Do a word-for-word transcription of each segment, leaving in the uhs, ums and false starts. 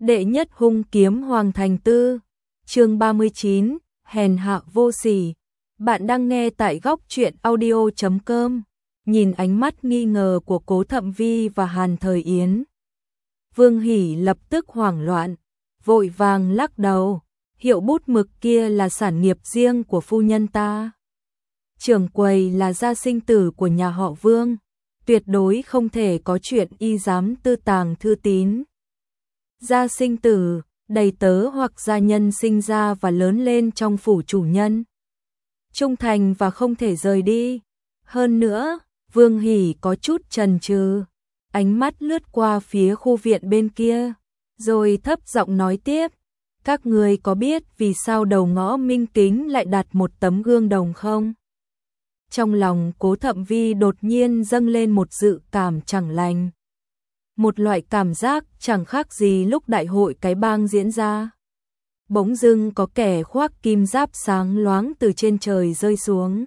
Đệ nhất hung kiếm Hoàng Thành Tư, chương ba mươi chín, hèn hạ vô sỉ. Bạn đang nghe tại góc truyện audio chấm com. Nhìn ánh mắt nghi ngờ của Cố Thậm Vi và Hàn Thời Yến, Vương Hỉ lập tức hoảng loạn, vội vàng lắc đầu. Hiệu bút mực kia là sản nghiệp riêng của phu nhân ta. Trưởng quầy là gia sinh tử của nhà họ Vương, tuyệt đối không thể có chuyện y dám tư tàng thư tín. Gia sinh tử, đầy tớ hoặc gia nhân sinh ra và lớn lên trong phủ chủ nhân, trung thành và không thể rời đi. Hơn nữa, Vương Hỉ có chút chần chừ, ánh mắt lướt qua phía khu viện bên kia, rồi thấp giọng nói tiếp. Các người có biết vì sao đầu ngõ Minh Kính lại đặt một tấm gương đồng không? Trong lòng Cố Thậm Vi đột nhiên dâng lên một dự cảm chẳng lành. Một loại cảm giác chẳng khác gì lúc đại hội cái bang diễn ra. Bỗng dưng có kẻ khoác kim giáp sáng loáng từ trên trời rơi xuống.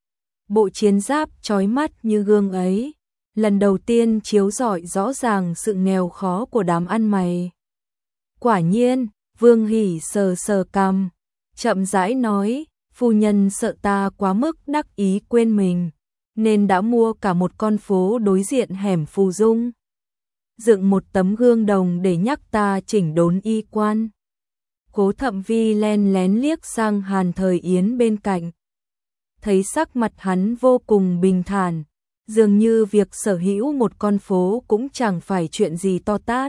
Bộ chiến giáp chói mắt như gương ấy, lần đầu tiên chiếu rọi rõ ràng sự nghèo khó của đám ăn mày. Quả nhiên, Vương Hỉ sờ sờ cằm, chậm rãi nói, phu nhân sợ ta quá mức đắc ý quên mình, nên đã mua cả một con phố đối diện hẻm Phù Dung, dựng một tấm gương đồng để nhắc ta chỉnh đốn y quan. Cố Thậm Vi len lén liếc sang Hàn Thời Yến bên cạnh, thấy sắc mặt hắn vô cùng bình thản, dường như việc sở hữu một con phố cũng chẳng phải chuyện gì to tát.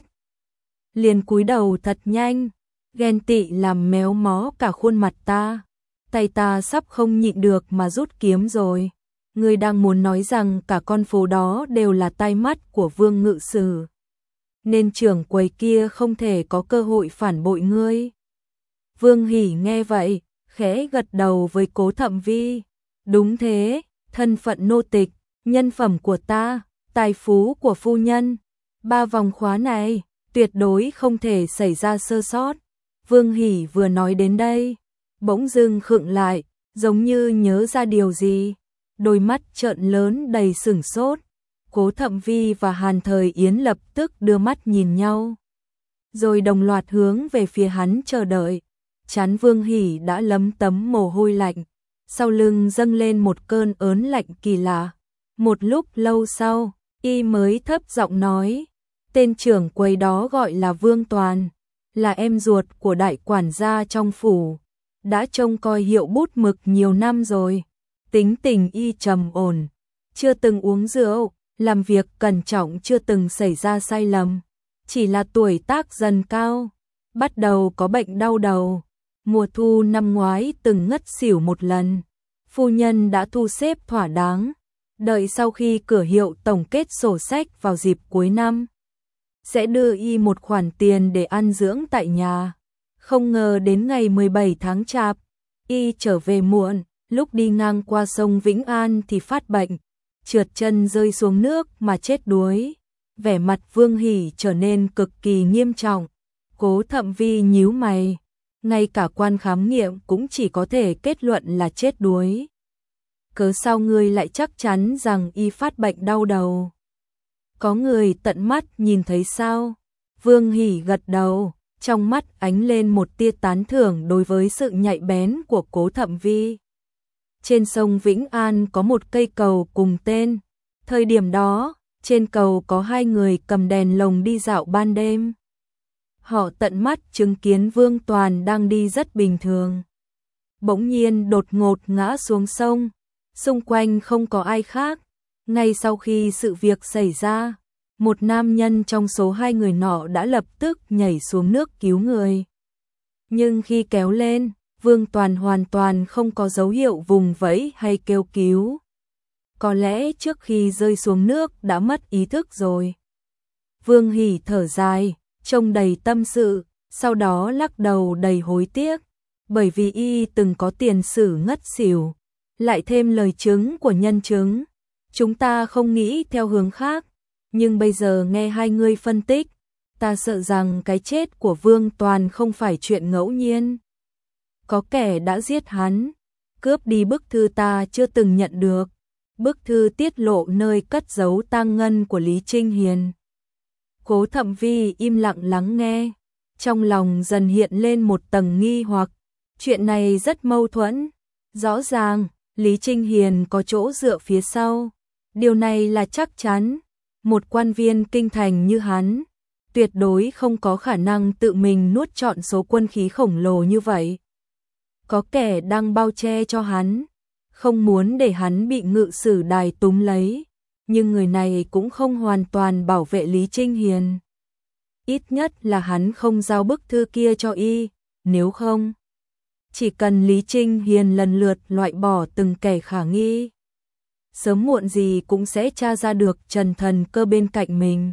Liền cúi đầu thật nhanh, ghen tị làm méo mó cả khuôn mặt ta. Tay ta sắp không nhịn được mà rút kiếm rồi. Ngươi đang muốn nói rằng cả con phố đó đều là tai mắt của Vương Ngự Sử, nên trưởng quầy kia không thể có cơ hội phản bội ngươi. Vương Hỉ nghe vậy, khẽ gật đầu với Cố Thậm Vi. Đúng thế, thân phận nô tịch, nhân phẩm của ta, tài phú của phu nhân, ba vòng khóa này tuyệt đối không thể xảy ra sơ sót. Vương Hỉ vừa nói đến đây, bỗng dưng khựng lại, giống như nhớ ra điều gì, đôi mắt trợn lớn đầy sửng sốt. Cố Thậm Vi và Hàn Thời Yến lập tức đưa mắt nhìn nhau, rồi đồng loạt hướng về phía hắn chờ đợi. Trán Vương Hỉ đã lấm tấm mồ hôi lạnh, sau lưng dâng lên một cơn ớn lạnh kỳ lạ. Một lúc lâu sau, y mới thấp giọng nói, tên trưởng quầy đó gọi là Vương Toàn, là em ruột của đại quản gia trong phủ, đã trông coi hiệu bút mực nhiều năm rồi. Tính tình y trầm ổn, chưa từng uống rượu, làm việc cẩn trọng, chưa từng xảy ra sai lầm. Chỉ là tuổi tác dần cao, bắt đầu có bệnh đau đầu. Mùa thu năm ngoái từng ngất xỉu một lần. Phu nhân đã thu xếp thỏa đáng, đợi sau khi cửa hiệu tổng kết sổ sách vào dịp cuối năm, sẽ đưa y một khoản tiền để ăn dưỡng tại nhà. Không ngờ đến ngày mười bảy tháng Chạp, y trở về muộn, lúc đi ngang qua sông Vĩnh An thì phát bệnh, trượt chân rơi xuống nước mà chết đuối. Vẻ mặt Vương Hỉ trở nên cực kỳ nghiêm trọng. Cố Thậm Vi nhíu mày, ngay cả quan khám nghiệm cũng chỉ có thể kết luận là chết đuối. Cớ sao ngươi lại chắc chắn rằng y phát bệnh đau đầu? Có người tận mắt nhìn thấy sao? Vương Hỉ gật đầu, trong mắt ánh lên một tia tán thưởng đối với sự nhạy bén của Cố Thậm Vi. Trên sông Vĩnh An có một cây cầu cùng tên. Thời điểm đó, trên cầu có hai người cầm đèn lồng đi dạo ban đêm. Họ tận mắt chứng kiến Vương Toàn đang đi rất bình thường, bỗng nhiên đột ngột ngã xuống sông, xung quanh không có ai khác. Ngay sau khi sự việc xảy ra, một nam nhân trong số hai người nọ đã lập tức nhảy xuống nước cứu người. Nhưng khi kéo lên, Vương Toàn hoàn toàn không có dấu hiệu vùng vẫy hay kêu cứu. Có lẽ trước khi rơi xuống nước đã mất ý thức rồi. Vương Hỉ thở dài, trông đầy tâm sự, sau đó lắc đầu đầy hối tiếc, bởi vì y từng có tiền sử ngất xỉu, lại thêm lời chứng của nhân chứng. Chúng ta không nghĩ theo hướng khác, nhưng bây giờ nghe hai người phân tích, ta sợ rằng cái chết của Vương Toàn không phải chuyện ngẫu nhiên. Có kẻ đã giết hắn, cướp đi bức thư ta chưa từng nhận được, bức thư tiết lộ nơi cất giấu tang ngân của Lý Trinh Hiền. Cố Thậm Vi im lặng lắng nghe, trong lòng dần hiện lên một tầng nghi hoặc, chuyện này rất mâu thuẫn, rõ ràng, Lý Trinh Hiền có chỗ dựa phía sau, điều này là chắc chắn, một quan viên kinh thành như hắn, tuyệt đối không có khả năng tự mình nuốt trọn số quân khí khổng lồ như vậy. Có kẻ đang bao che cho hắn, không muốn để hắn bị ngự sử đài túm lấy, nhưng người này cũng không hoàn toàn bảo vệ Lý Trinh Hiền. Ít nhất là hắn không giao bức thư kia cho y, nếu không, chỉ cần Lý Trinh Hiền lần lượt loại bỏ từng kẻ khả nghi, sớm muộn gì cũng sẽ tra ra được Trần Thần Cơ bên cạnh mình.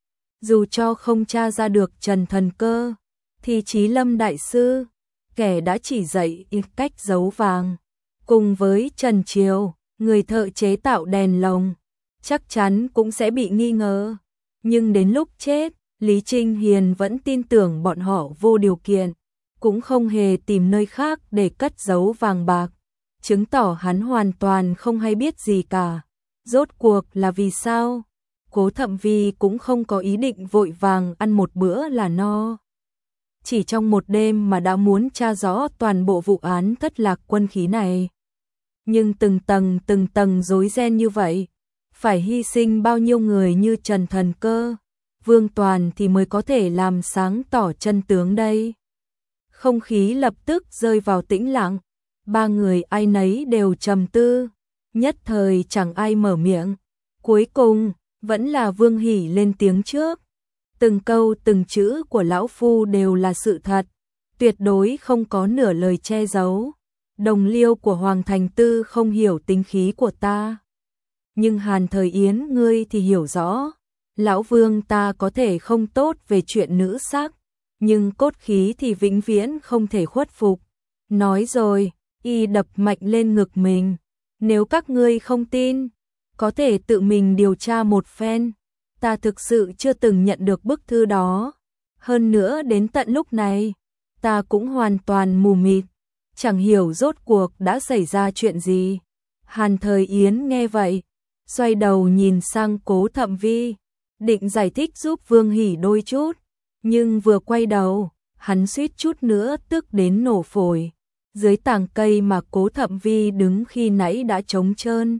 Dù cho không tra ra được Trần Thần Cơ, thì Chí Lâm Đại Sư, kẻ đã chỉ dạy cách giấu vàng, cùng với Trần Triều, người thợ chế tạo đèn lồng, chắc chắn cũng sẽ bị nghi ngờ. Nhưng đến lúc chết, Lý Trinh Hiền vẫn tin tưởng bọn họ vô điều kiện, cũng không hề tìm nơi khác để cất giấu vàng bạc, chứng tỏ hắn hoàn toàn không hay biết gì cả. Rốt cuộc là vì sao? Cố Thậm Vi cũng không có ý định vội vàng ăn một bữa là no. Chỉ trong một đêm mà đã muốn tra rõ toàn bộ vụ án thất lạc quân khí này. Nhưng từng tầng từng tầng rối ren như vậy, phải hy sinh bao nhiêu người như Trần Thần Cơ, Vương Toàn thì mới có thể làm sáng tỏ chân tướng đây. Không khí lập tức rơi vào tĩnh lặng, ba người ai nấy đều trầm tư, nhất thời chẳng ai mở miệng. Cuối cùng, vẫn là Vương Hỷ lên tiếng trước. Từng câu từng chữ của lão phu đều là sự thật, tuyệt đối không có nửa lời che giấu. Đồng liêu của Hoàng Thành Tư không hiểu tính khí của ta, nhưng Hàn Thời Yến ngươi thì hiểu rõ. Lão Vương ta có thể không tốt về chuyện nữ sắc, nhưng cốt khí thì vĩnh viễn không thể khuất phục. Nói rồi, y đập mạnh lên ngực mình. Nếu các ngươi không tin, có thể tự mình điều tra một phen. Ta thực sự chưa từng nhận được bức thư đó. Hơn nữa đến tận lúc này, ta cũng hoàn toàn mù mịt, chẳng hiểu rốt cuộc đã xảy ra chuyện gì. Hàn Thời Yến nghe vậy, xoay đầu nhìn sang Cố Thậm Vi, định giải thích giúp Vương Hỷ đôi chút, nhưng vừa quay đầu, hắn suýt chút nữa tức đến nổ phổi. Dưới tàng cây mà Cố Thậm Vi đứng khi nãy đã trống trơn.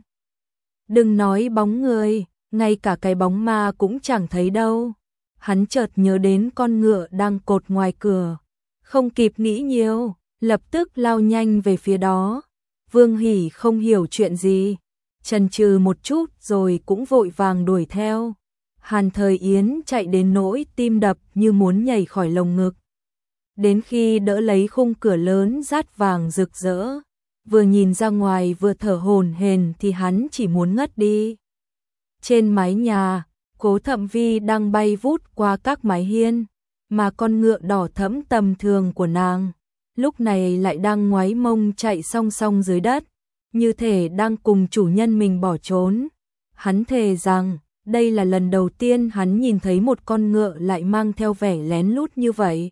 Đừng nói bóng người, ngay cả cái bóng ma cũng chẳng thấy đâu. Hắn chợt nhớ đến con ngựa đang cột ngoài cửa, không kịp nghĩ nhiều, lập tức lao nhanh về phía đó. Vương Hỷ không hiểu chuyện gì, chần chừ một chút rồi cũng vội vàng đuổi theo. Hàn Thời Yến chạy đến nỗi tim đập như muốn nhảy khỏi lồng ngực. Đến khi đỡ lấy khung cửa lớn rát vàng rực rỡ, vừa nhìn ra ngoài vừa thở hổn hển thì hắn chỉ muốn ngất đi. Trên mái nhà, Cố Thậm Vi đang bay vút qua các mái hiên, mà con ngựa đỏ thẫm tầm thường của nàng lúc này lại đang ngoáy mông chạy song song dưới đất, như thể đang cùng chủ nhân mình bỏ trốn. Hắn thề rằng đây là lần đầu tiên hắn nhìn thấy một con ngựa lại mang theo vẻ lén lút như vậy.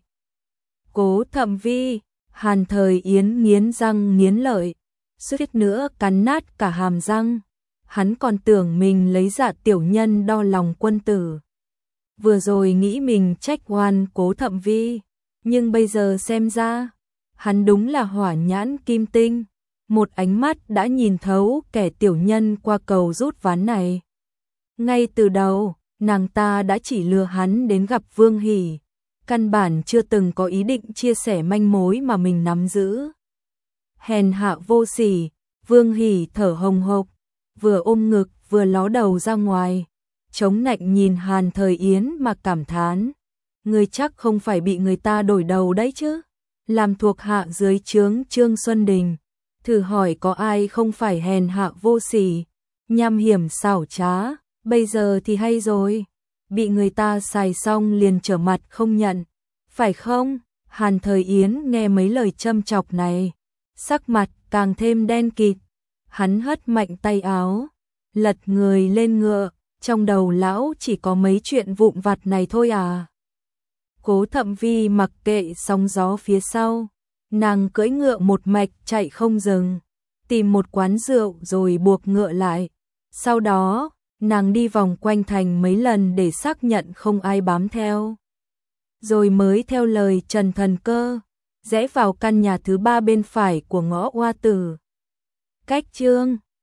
Cố Thậm Vi, Hàn Thời Yến nghiến răng nghiến lợi, suýt nữa cắn nát cả hàm răng. Hắn còn tưởng mình lấy dạ tiểu nhân đo lòng quân tử. Vừa rồi nghĩ mình trách oan Cố Thậm Vi, nhưng bây giờ xem ra, hắn đúng là hỏa nhãn kim tinh, một ánh mắt đã nhìn thấu kẻ tiểu nhân qua cầu rút ván này. Ngay từ đầu, nàng ta đã chỉ lừa hắn đến gặp Vương Hỷ, căn bản chưa từng có ý định chia sẻ manh mối mà mình nắm giữ. Hèn hạ vô sỉ, Vương Hỷ thở hồng hộc, vừa ôm ngực vừa ló đầu ra ngoài, chống nạnh nhìn Hàn Thời Yến mà cảm thán. Ngươi chắc không phải bị người ta đổi đầu đấy chứ? Làm thuộc hạ dưới trướng Trương Xuân Đình, thử hỏi có ai không phải hèn hạ vô sỉ, nham hiểm xảo trá, bây giờ thì hay rồi. Bị người ta xài xong liền trở mặt không nhận, phải không? Hàn Thời Yến nghe mấy lời châm chọc này, sắc mặt càng thêm đen kịt. Hắn hất mạnh tay áo, lật người lên ngựa, trong đầu lão chỉ có mấy chuyện vụn vặt này thôi à. Cố Thậm Vi mặc kệ sóng gió phía sau, nàng cưỡi ngựa một mạch chạy không dừng, tìm một quán rượu rồi buộc ngựa lại. Sau đó, nàng đi vòng quanh thành mấy lần để xác nhận không ai bám theo. rồi mới theo lời Trần Thần Cơ, rẽ vào căn nhà thứ ba bên phải của ngõ Hoa Tử. Cách Trương